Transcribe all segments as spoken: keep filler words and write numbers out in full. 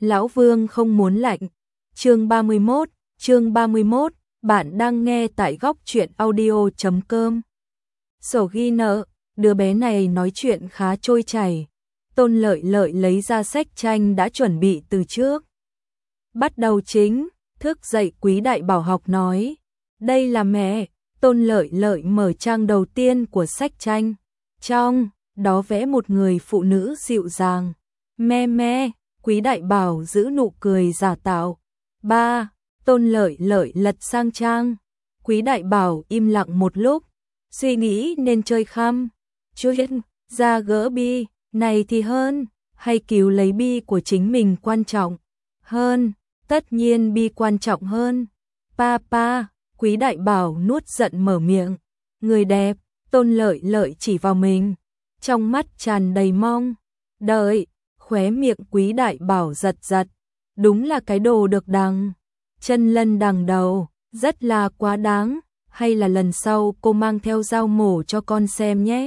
Lão Vương không muốn lạnh. Chương ba mươi mốt, chương ba mươi mốt, bạn đang nghe tại góc truyện audio chấm com. Sổ ghi nợ, đứa bé này nói chuyện khá trôi chảy. Tôn Lợi Lợi lấy ra sách tranh đã chuẩn bị từ trước. Bắt đầu chính, thức dậy Quý Đại Bảo học nói. Đây là mẹ. Tôn Lợi Lợi mở trang đầu tiên của sách tranh. Trong đó vẽ một người phụ nữ dịu dàng. Me me, Quý Đại Bảo giữ nụ cười giả tạo. Ba, Tôn Lợi Lợi lật sang trang. Quý Đại Bảo im lặng một lúc, suy nghĩ nên chơi khăm. Chuyên ra gỡ bi, này thì hơn, hay cứu lấy bi của chính mình quan trọng hơn, tất nhiên bi quan trọng hơn. Papa, Quý Đại Bảo nuốt giận mở miệng. Người đẹp, Tôn Lợi Lợi chỉ vào mình, trong mắt tràn đầy mong đợi. Khóe miệng Quý Đại Bảo giật giật, đúng là cái đồ được đằng chân lân đằng đầu, rất là quá đáng, hay là lần sau cô mang theo dao mổ cho con xem nhé.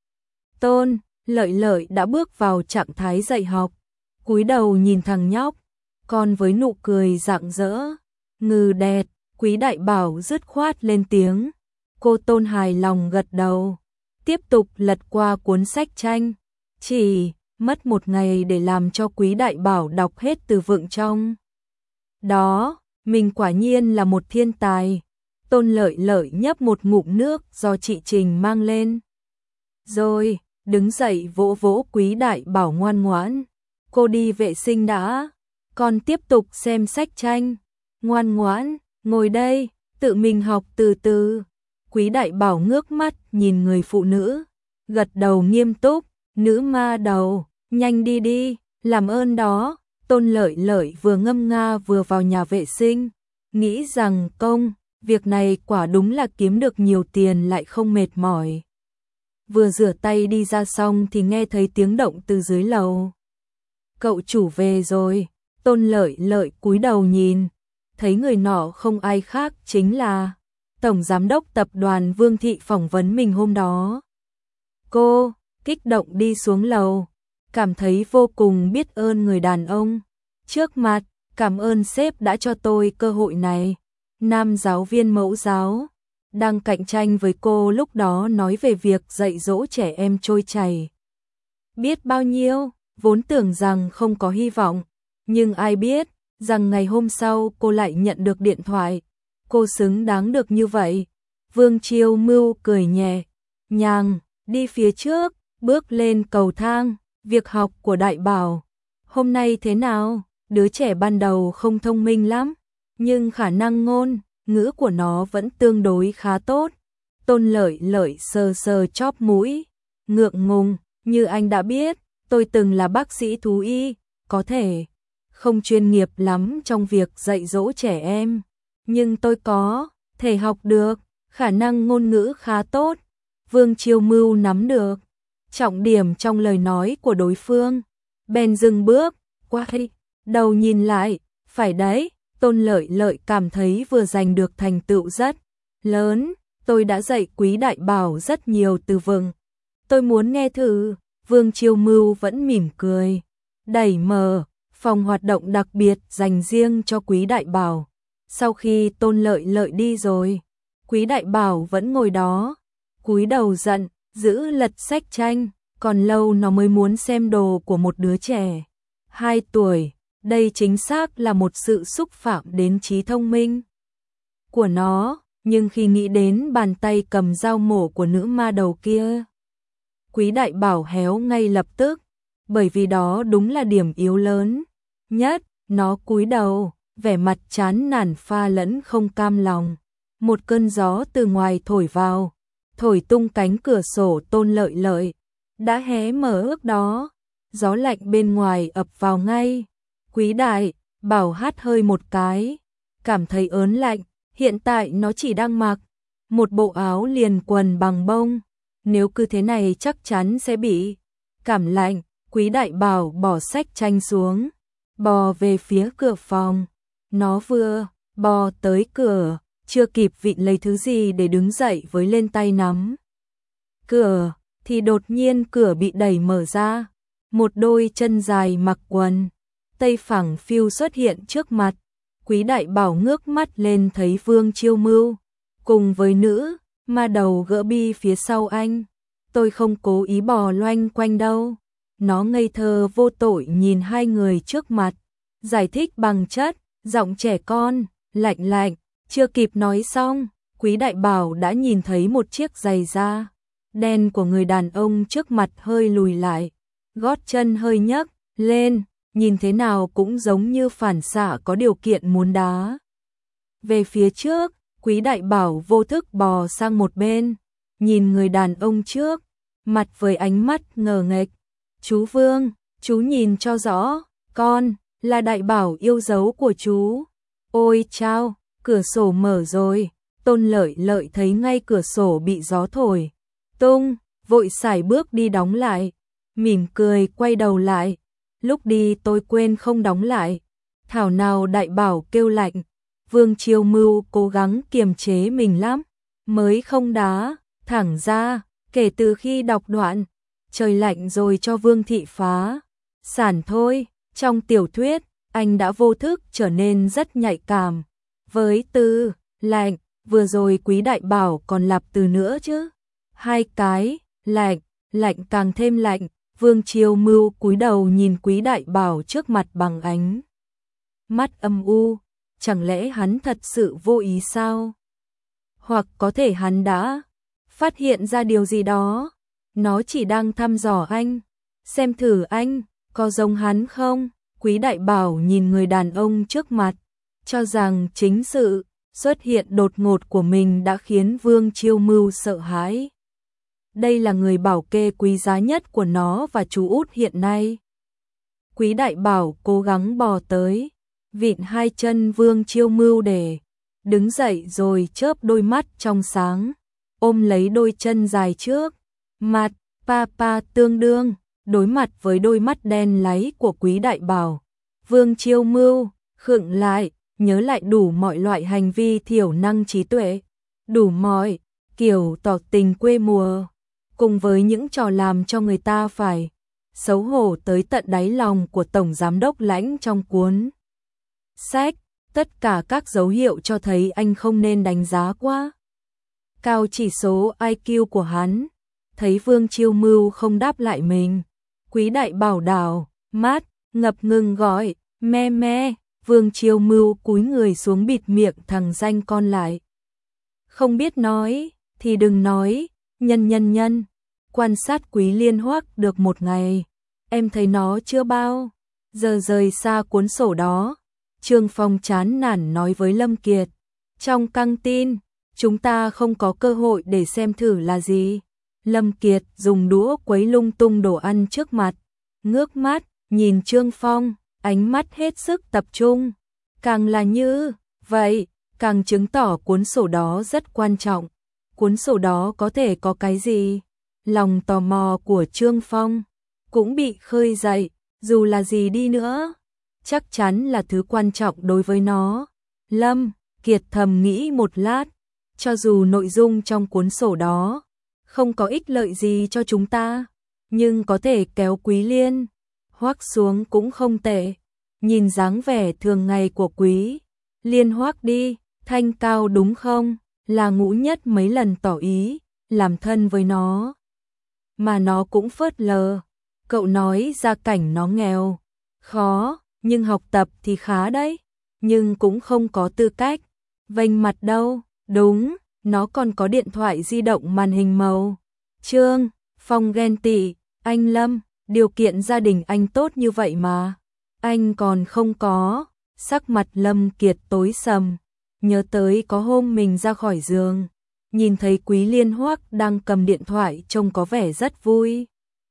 Tôn Lợi Lợi đã bước vào trạng thái dạy học, cúi đầu nhìn thằng nhóc, con với nụ cười rạng rỡ. Ngừ đẹt, Quý Đại Bảo dứt khoát lên tiếng. Cô Tôn hài lòng gật đầu, tiếp tục lật qua cuốn sách tranh. Chỉ mất một ngày để làm cho Quý Đại Bảo đọc hết từ vựng trong đó, mình quả nhiên là một thiên tài. Tôn Lợi Lợi nhấp một ngụm nước do chị Trình mang lên. Rồi, đứng dậy vỗ vỗ Quý Đại Bảo ngoan ngoãn. Cô đi vệ sinh đã, con tiếp tục xem sách tranh. Ngoan ngoãn, ngồi đây, tự mình học từ từ. Quý Đại Bảo ngước mắt nhìn người phụ nữ, gật đầu nghiêm túc. Nữ ma đầu, nhanh đi đi, làm ơn đó. Tôn Lợi Lợi vừa ngâm nga vừa vào nhà vệ sinh, nghĩ rằng công việc này quả đúng là kiếm được nhiều tiền lại không mệt mỏi. Vừa rửa tay đi ra xong thì nghe thấy tiếng động từ dưới lầu. Cậu chủ về rồi. Tôn Lợi Lợi cúi đầu nhìn, thấy người nọ không ai khác chính là Tổng Giám đốc Tập đoàn Vương Thị phỏng vấn mình hôm đó. Cô kích động đi xuống lầu, cảm thấy vô cùng biết ơn người đàn ông trước mặt. Cảm ơn sếp đã cho tôi cơ hội này. Nam giáo viên mẫu giáo đang cạnh tranh với cô lúc đó nói về việc dạy dỗ trẻ em trôi chảy. Biết bao nhiêu, vốn tưởng rằng không có hy vọng, nhưng ai biết rằng ngày hôm sau cô lại nhận được điện thoại. Cô xứng đáng được như vậy. Vương Chiêu Mưu cười nhẹ nhàng đi phía trước, bước lên cầu thang. Việc học của Đại Bảo hôm nay thế nào? Đứa trẻ ban đầu không thông minh lắm, nhưng khả năng ngôn ngữ của nó vẫn tương đối khá tốt. Tôn Lợi Lợi sờ sờ chóp mũi, ngượng ngùng. Như anh đã biết, tôi từng là bác sĩ thú y, có thể không chuyên nghiệp lắm trong việc dạy dỗ trẻ em, nhưng tôi có thể học được, khả năng ngôn ngữ khá tốt. Vương Chiêu Mưu nắm được trọng điểm trong lời nói của đối phương, bèn dừng bước, quay đầu nhìn lại. Phải đấy, Tôn Lợi Lợi cảm thấy vừa giành được thành tựu rất lớn. Tôi đã dạy Quý Đại Bảo rất nhiều từ vựng, tôi muốn nghe thử. Vương Chiêu Mưu vẫn mỉm cười, đẩy mở phòng hoạt động đặc biệt dành riêng cho Quý Đại Bảo. Sau khi Tôn Lợi Lợi đi rồi, Quý Đại Bảo vẫn ngồi đó, cúi đầu giận giữ lật sách tranh. Còn lâu nó mới muốn xem đồ của một đứa trẻ hai tuổi. Đây chính xác là một sự xúc phạm đến trí thông minh của nó. Nhưng khi nghĩ đến bàn tay cầm dao mổ của nữ ma đầu kia, Quý Đại Bảo héo ngay lập tức, bởi vì đó đúng là điểm yếu lớn nhất. Nó cúi đầu, vẻ mặt chán nản pha lẫn không cam lòng. Một cơn gió từ ngoài thổi vào, thổi tung cánh cửa sổ Tôn Lợi Lợi đã hé mở ước đó. Gió lạnh bên ngoài ập vào ngay. Quý Đại Bảo hắt hơi một cái, cảm thấy ớn lạnh. Hiện tại nó chỉ đang mặc một bộ áo liền quần bằng bông, nếu cứ thế này chắc chắn sẽ bị cảm lạnh. Quý Đại Bảo bỏ sách tranh xuống, bò về phía cửa phòng. Nó vừa bò tới cửa, chưa kịp vịn lấy thứ gì để đứng dậy với lên tay nắm cửa, thì đột nhiên cửa bị đẩy mở ra. Một đôi chân dài mặc quần Tây phẳng phiu xuất hiện trước mặt. Quý đại bảo ngước mắt lên thấy Vương Chiêu Mưu cùng với nữ ma đầu gỡ bi phía sau anh. Tôi không cố ý bò loanh quanh đâu. Nó ngây thơ vô tội nhìn hai người trước mặt, giải thích bằng chất, giọng trẻ con, lạnh lạnh. Chưa kịp nói xong, Quý đại bảo đã nhìn thấy một chiếc giày da đen của người đàn ông trước mặt hơi lùi lại, gót chân hơi nhấc lên, nhìn thế nào cũng giống như phản xạ có điều kiện muốn đá về phía trước. Quý đại bảo vô thức bò sang một bên, nhìn người đàn ông trước mặt với ánh mắt ngờ nghệch. Chú Vương, chú nhìn cho rõ, con là đại bảo yêu dấu của chú. Ôi chao, cửa sổ mở rồi. Tôn Lợi Lợi thấy ngay cửa sổ bị gió thổi tung, vội sải bước đi đóng lại, mỉm cười quay đầu lại. Lúc đi tôi quên không đóng lại. Thảo nào đại bảo kêu lạnh. Vương Chiêu Mưu cố gắng kiềm chế mình lắm, mới không đá thẳng ra. Kể từ khi đọc đoạn trời lạnh rồi cho Vương thị phá sản thôi, trong tiểu thuyết anh đã vô thức trở nên rất nhạy cảm với từ lạnh. Vừa rồi Quý đại bảo còn lặp từ nữa chứ. Hai cái, lạnh, lạnh càng thêm lạnh. Vương Chiêu Mưu cúi đầu nhìn Quý đại bảo trước mặt bằng ánh mắt âm u. Chẳng lẽ hắn thật sự vô ý sao? Hoặc có thể hắn đã phát hiện ra điều gì đó. Nó chỉ đang thăm dò anh, xem thử anh có giống hắn không. Quý đại bảo nhìn người đàn ông trước mặt, cho rằng chính sự xuất hiện đột ngột của mình đã khiến Vương Chiêu Mưu sợ hãi. Đây là người bảo kê quý giá nhất của nó và chú út hiện nay. Quý đại bảo cố gắng bò tới, vịn hai chân Vương Chiêu Mưu để đứng dậy rồi chớp đôi mắt trong sáng, ôm lấy đôi chân dài trước mặt. Papa tương đương đối mặt với đôi mắt đen láy của Quý đại bảo. Vương Chiêu Mưu khựng lại, nhớ lại đủ mọi loại hành vi thiểu năng trí tuệ, đủ mọi kiểu tỏ tình quê mùa, cùng với những trò làm cho người ta phải xấu hổ tới tận đáy lòng của Tổng Giám đốc Lãnh trong cuốn sách. Tất cả các dấu hiệu cho thấy anh không nên đánh giá quá cao chỉ số I Q của hắn. Thấy Vương Chiêu Mưu không đáp lại mình, Quý đại bảo đảo mắt ngập ngừng gọi me me. Vương Chiêu Mưu cúi người xuống bịt miệng thằng danh con lại. Không biết nói thì đừng nói. Nhân nhân nhân quan sát Quý Liên Hoắc được một ngày, em thấy nó chưa bao giờ rời xa cuốn sổ đó. Trương Phong chán nản nói với Lâm Kiệt. Trong căng tin, chúng ta không có cơ hội để xem thử là gì. Lâm Kiệt dùng đũa quấy lung tung đồ ăn trước mặt, ngước mắt nhìn Trương Phong, ánh mắt hết sức tập trung. Càng là như vậy, càng chứng tỏ cuốn sổ đó rất quan trọng. Cuốn sổ đó có thể có cái gì? Lòng tò mò của Trương Phong cũng bị khơi dậy. Dù là gì đi nữa, chắc chắn là thứ quan trọng đối với nó. Lâm Kiệt thầm nghĩ một lát, cho dù nội dung trong cuốn sổ đó không có ích lợi gì cho chúng ta, nhưng có thể kéo Quý Liên Hoắc xuống cũng không tệ. Nhìn dáng vẻ thường ngày của Quý Liên Hoắc đi, thanh cao đúng không? Là Ngũ Nhất mấy lần tỏ ý làm thân với nó, mà nó cũng phớt lờ. Cậu nói gia cảnh nó nghèo, khó, nhưng học tập thì khá đấy, nhưng cũng không có tư cách vênh mặt đâu. Đúng, nó còn có điện thoại di động màn hình màu. Trương Phong ghen tị, anh Lâm, điều kiện gia đình anh tốt như vậy mà anh còn không có. Sắc mặt Lâm Kiệt tối sầm, nhớ tới có hôm mình ra khỏi giường, nhìn thấy Quý Liên Hoắc đang cầm điện thoại trông có vẻ rất vui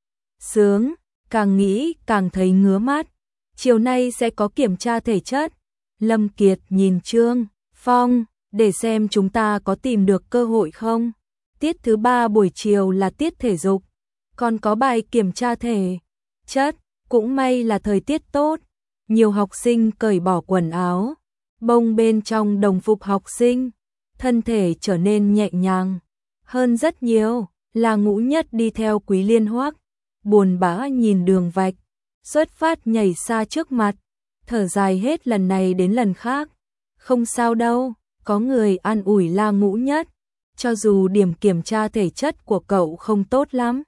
sướng, càng nghĩ càng thấy ngứa mắt. Chiều nay sẽ có kiểm tra thể chất. Lâm Kiệt nhìn Trương Phong, để xem chúng ta có tìm được cơ hội không. Tiết thứ ba buổi chiều là tiết thể dục, còn có bài kiểm tra thể chất. Cũng may là thời tiết tốt, nhiều học sinh cởi bỏ quần áo, bông bên trong đồng phục học sinh, thân thể trở nên nhẹ nhàng hơn rất nhiều. Là Ngũ Nhất đi theo Quý Liên Hoắc, buồn bã nhìn đường vạch xuất phát nhảy xa trước mặt. thở dài hết lần này đến lần khác. Không sao đâu, có người an ủi La Ngũ Nhất, cho dù điểm kiểm tra thể chất của cậu không tốt lắm.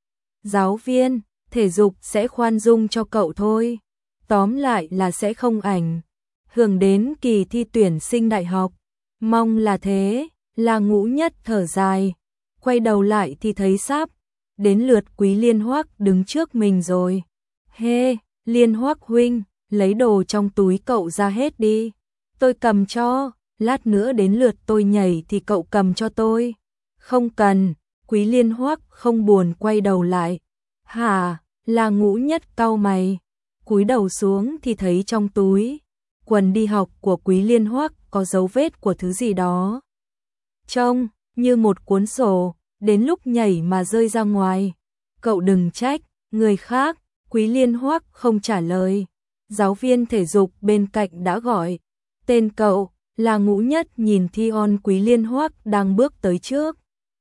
Giáo viên, thể dục sẽ khoan dung cho cậu thôi. Tóm lại là sẽ không ảnh hưởng đến kỳ thi tuyển sinh đại học. Mong là thế. La Ngũ Nhất thở dài, quay đầu lại thì thấy sắp đến lượt Quý Liên Hoắc đứng trước mình rồi. Hê, Liên Hoắc huynh, lấy đồ trong túi cậu ra hết đi. Tôi cầm cho, lát nữa đến lượt tôi nhảy thì cậu cầm cho tôi. Không cần, Quý Liên Hoắc không buồn quay đầu lại. Hả, La Ngũ Nhất cau mày, cúi đầu xuống thì thấy trong túi quần đi học của Quý Liên Hoắc có dấu vết của thứ gì đó. Trông như một cuốn sổ, đến lúc nhảy mà rơi ra ngoài. Cậu đừng trách, người khác. Quý Liên Hoắc không trả lời. Giáo viên thể dục bên cạnh đã gọi tên cậu. La Ngũ Nhất nhìn Thi On Quý Liên Hoắc đang bước tới trước,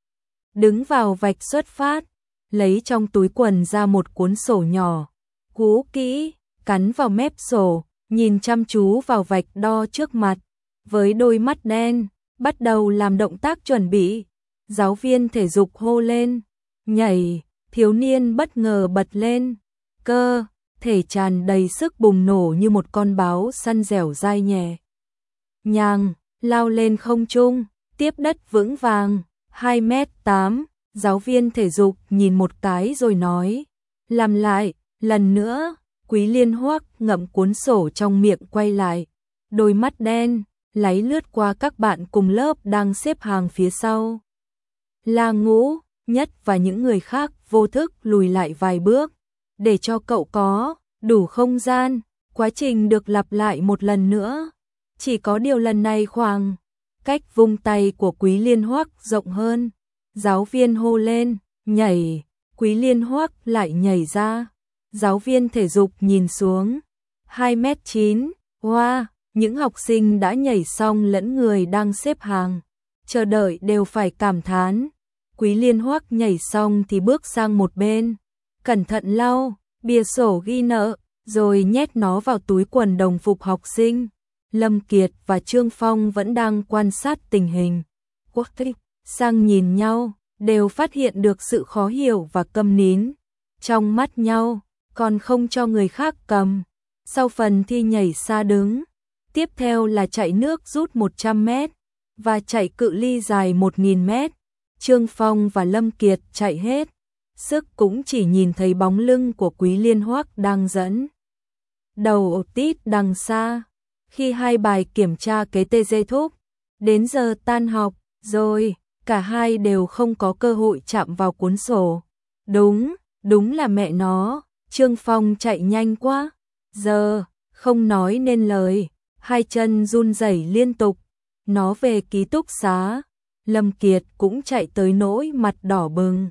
đứng vào vạch xuất phát, lấy trong túi quần ra một cuốn sổ nhỏ, cũ kỹ, cắn vào mép sổ, nhìn chăm chú vào vạch đo trước mặt, với đôi mắt đen, bắt đầu làm động tác chuẩn bị. Giáo viên thể dục hô lên, nhảy, thiếu niên bất ngờ bật lên, cơ thể tràn đầy sức bùng nổ như một con báo săn dẻo dai nhẹ nhàng, lao lên không trung, tiếp đất vững vàng, hai mét tám. Giáo viên thể dục nhìn một cái rồi nói, làm lại, lần nữa. Quý Liên Hoắc ngậm cuốn sổ trong miệng quay lại, đôi mắt đen, láy lướt qua các bạn cùng lớp đang xếp hàng phía sau. La Ngũ Nhất và những người khác vô thức lùi lại vài bước, để cho cậu có đủ không gian. Quá trình được lặp lại một lần nữa, chỉ có điều lần này khoảng cách vung tay của Quý Liên Hoắc rộng hơn. Giáo viên hô lên, nhảy, Quý Liên Hoắc lại nhảy ra. Giáo viên thể dục nhìn xuống, hai mét chín, wow, những học sinh đã nhảy xong lẫn người đang xếp hàng chờ đợi đều phải cảm thán. Quý Liên Hoắc nhảy xong thì bước sang một bên, cẩn thận lau bìa sổ ghi nợ, rồi nhét nó vào túi quần đồng phục học sinh. Lâm Kiệt và Trương Phong vẫn đang quan sát tình hình. Quốc thích sang nhìn nhau, đều phát hiện được sự khó hiểu và câm nín trong mắt nhau, còn không cho người khác cầm. Sau phần thi nhảy xa đứng, tiếp theo là chạy nước rút một trăm mét và chạy cự ly dài một nghìn mét. Trương Phong và Lâm Kiệt chạy hết sức, cũng chỉ nhìn thấy bóng lưng của Quý Liên Hoắc đang dẫn đầu tít đằng xa. Khi hai bài kiểm tra kế tê kết thúc, đến giờ tan học rồi, cả hai đều không có cơ hội chạm vào cuốn sổ. Đúng, đúng là mẹ nó, Trương Phong chạy nhanh quá, giờ không nói nên lời, hai chân run rẩy liên tục. Nó về ký túc xá, Lâm Kiệt cũng chạy tới nỗi mặt đỏ bừng,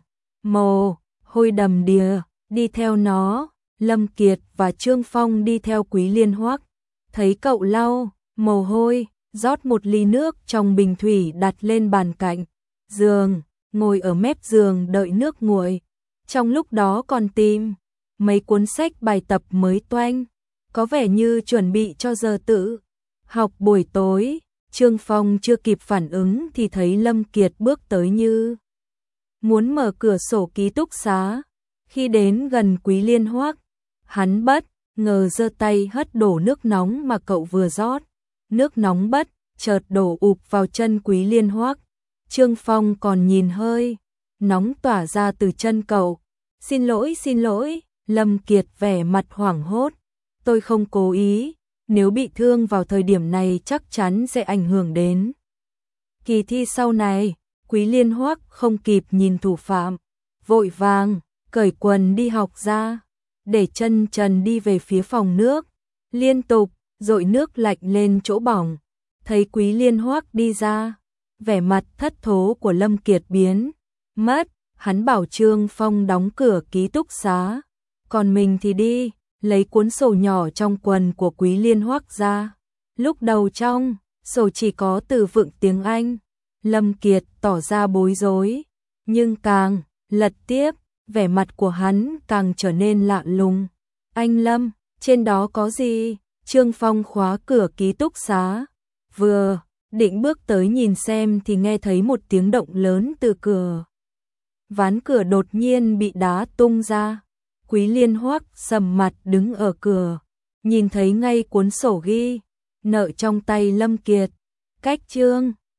mồ hôi đầm đìa, đi theo nó. Lâm Kiệt và Trương Phong đi theo Quý Liên Hoắc, thấy cậu lau mồ hôi, rót một ly nước trong bình thủy đặt lên bàn cạnh giường, ngồi ở mép giường đợi nước nguội. Trong lúc đó còn tìm mấy cuốn sách bài tập mới toanh, có vẻ như chuẩn bị cho giờ tự học buổi tối. Trương Phong chưa kịp phản ứng thì thấy Lâm Kiệt bước tới như muốn mở cửa sổ ký túc xá. Khi đến gần Quý Liên Hoắc, hắn bất ngờ giơ tay hất đổ nước nóng mà cậu vừa rót. Nước nóng bất chợt đổ ụp vào chân Quý Liên Hoắc. Trương Phong còn nhìn hơi nóng tỏa ra từ chân cậu. Xin lỗi, xin lỗi. Lâm Kiệt vẻ mặt hoảng hốt. Tôi không cố ý, nếu bị thương vào thời điểm này chắc chắn sẽ ảnh hưởng đến kỳ thi sau này. Quý Liên Hoắc không kịp nhìn thủ phạm, vội vàng cởi quần đi học ra, để chân trần đi về phía phòng nước, liên tục dội nước lạnh lên chỗ bỏng. Thấy Quý Liên Hoắc đi ra, vẻ mặt thất thố của Lâm Kiệt biến mất. Hắn bảo Trương Phong đóng cửa ký túc xá, còn mình thì đi lấy cuốn sổ nhỏ trong quần của Quý Liên Hoắc ra. Lúc đầu trong sổ chỉ có từ vựng tiếng Anh. Lâm Kiệt tỏ ra bối rối, nhưng càng lật tiếp, vẻ mặt của hắn càng trở nên lạ lùng. Anh Lâm, trên đó có gì? Trương Phong khóa cửa ký túc xá, vừa định bước tới nhìn xem thì nghe thấy một tiếng động lớn từ cửa. Ván cửa đột nhiên bị đá tung ra. Quý Liên hoắc sầm mặt đứng ở cửa, nhìn thấy ngay cuốn sổ ghi nợ trong tay Lâm Kiệt. Cách Trương